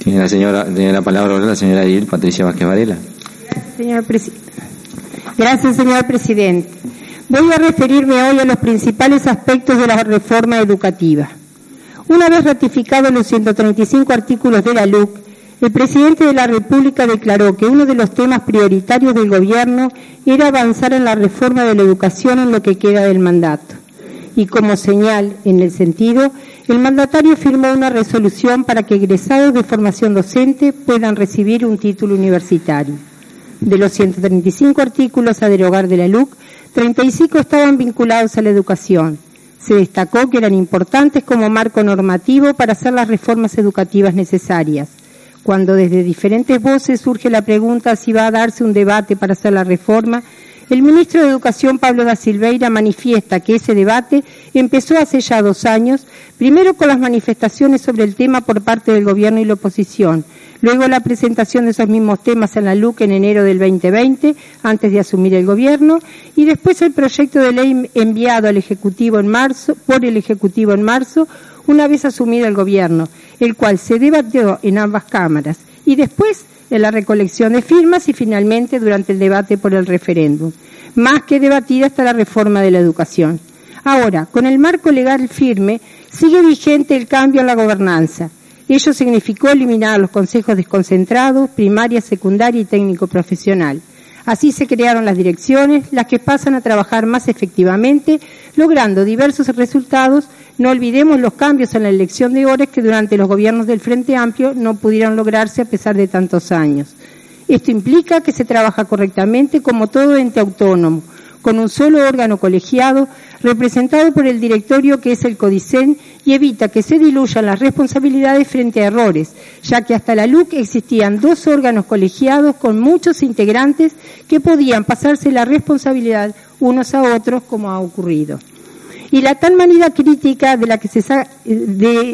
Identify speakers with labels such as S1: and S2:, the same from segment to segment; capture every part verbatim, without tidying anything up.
S1: Tiene la señora, tiene la palabra la señora Edil Patricia Vázquez Varela.
S2: Gracias, señor presidente. Gracias, señor presidente. Voy a referirme hoy a los principales aspectos de la reforma educativa. Una vez ratificados los ciento treinta y cinco artículos de la L U C, el presidente de la República declaró que uno de los temas prioritarios del gobierno era avanzar en la reforma de la educación en lo que queda del mandato. Y como señal en el sentido, el mandatario firmó una resolución para que egresados de formación docente puedan recibir un título universitario. De los ciento treinta y cinco artículos a derogar de la L U C, treinta y cinco estaban vinculados a la educación. Se destacó que eran importantes como marco normativo para hacer las reformas educativas necesarias. Cuando desde diferentes voces surge la pregunta si va a darse un debate para hacer la reforma, el ministro de Educación, Pablo da Silveira, manifiesta que ese debate empezó hace ya dos años, primero con las manifestaciones sobre el tema por parte del gobierno y la oposición, luego la presentación de esos mismos temas en la L U C en enero del veinte veinte, antes de asumir el gobierno, y después el proyecto de ley enviado al Ejecutivo en marzo, por el Ejecutivo en marzo, una vez asumido el gobierno, el cual se debatió en ambas cámaras, y después en la recolección de firmas y finalmente durante el debate por el referéndum. Más que debatida está la reforma de la educación. Ahora, con el marco legal firme, sigue vigente el cambio en la gobernanza. Ello significó eliminar los consejos desconcentrados, primaria, secundaria y técnico profesional. Así se crearon las direcciones, las que pasan a trabajar más efectivamente, logrando diversos resultados. No olvidemos los cambios en la elección de horas que durante los gobiernos del Frente Amplio no pudieron lograrse a pesar de tantos años. Esto implica que se trabaja correctamente como todo ente autónomo, con un solo órgano colegiado, representado por el directorio que es el CODICEN, y evita que se diluyan las responsabilidades frente a errores, ya que hasta la L U C existían dos órganos colegiados con muchos integrantes que podían pasarse la responsabilidad unos a otros, como ha ocurrido. Y la tan manida crítica de la que se, sa- de,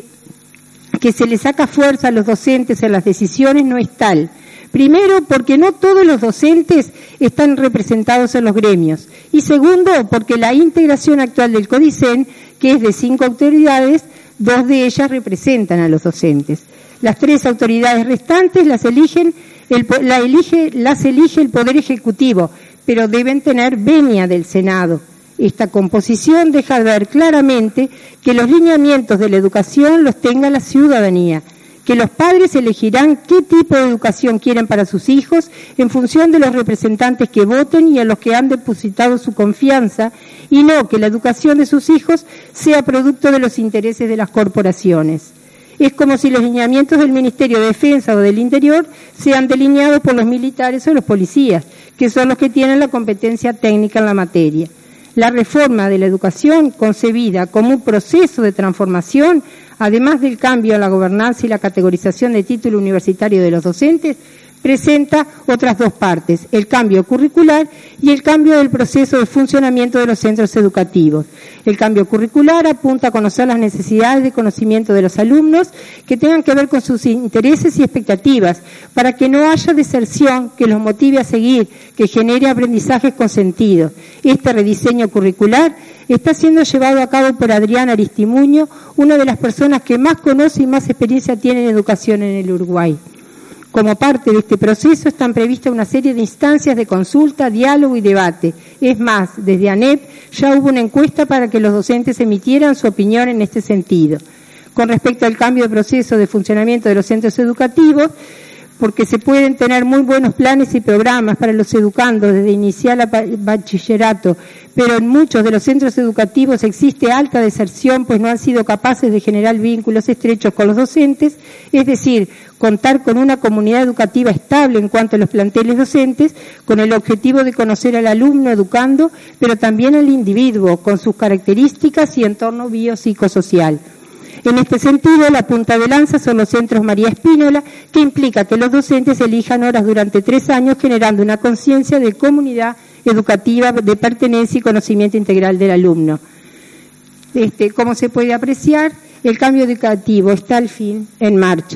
S2: que se le saca fuerza a los docentes en las decisiones no es tal. Primero, porque no todos los docentes están representados en los gremios. Y segundo, porque la integración actual del CODICEN, que es de cinco autoridades, dos de ellas representan a los docentes. Las tres autoridades restantes las eligen, el, la elige, las elige el Poder Ejecutivo, pero deben tener venia del Senado. Esta composición deja ver claramente que los lineamientos de la educación los tenga la ciudadanía, que los padres elegirán qué tipo de educación quieren para sus hijos en función de los representantes que voten y a los que han depositado su confianza, y no que la educación de sus hijos sea producto de los intereses de las corporaciones. Es como si los lineamientos del Ministerio de Defensa o del Interior sean delineados por los militares o los policías, que son los que tienen la competencia técnica en la materia. La reforma de la educación, concebida como un proceso de transformación, además del cambio en la gobernanza y la categorización de título universitario de los docentes, presenta otras dos partes, el cambio curricular y el cambio del proceso de funcionamiento de los centros educativos. El cambio curricular apunta a conocer las necesidades de conocimiento de los alumnos que tengan que ver con sus intereses y expectativas, para que no haya deserción que los motive a seguir, que genere aprendizajes con sentido. Este rediseño curricular está siendo llevado a cabo por Adrián Aristimuño, una de las personas que más conoce y más experiencia tiene en educación en el Uruguay. Como parte de este proceso están previstas una serie de instancias de consulta, diálogo y debate. Es más, desde ANEP ya hubo una encuesta para que los docentes emitieran su opinión en este sentido. Con respecto al cambio de proceso de funcionamiento de los centros educativos, porque se pueden tener muy buenos planes y programas para los educandos desde inicial a bachillerato, pero en muchos de los centros educativos existe alta deserción, pues no han sido capaces de generar vínculos estrechos con los docentes, es decir, contar con una comunidad educativa estable en cuanto a los planteles docentes, con el objetivo de conocer al alumno educando, pero también al individuo, con sus características y entorno biopsicosocial. En este sentido, la punta de lanza son los centros María Espínola, que implica que los docentes elijan horas durante tres años, generando una conciencia de comunidad educativa, de pertenencia y conocimiento integral del alumno. Este, como se puede apreciar, el cambio educativo está al fin en marcha.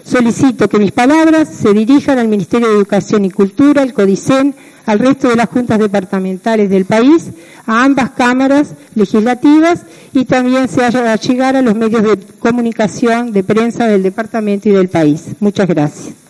S2: Solicito que mis palabras se dirijan al Ministerio de Educación y Cultura, al CODICEN, al resto de las juntas departamentales del país, a ambas cámaras legislativas y también se haga llegar a los medios de comunicación, de prensa del departamento y del país. Muchas gracias.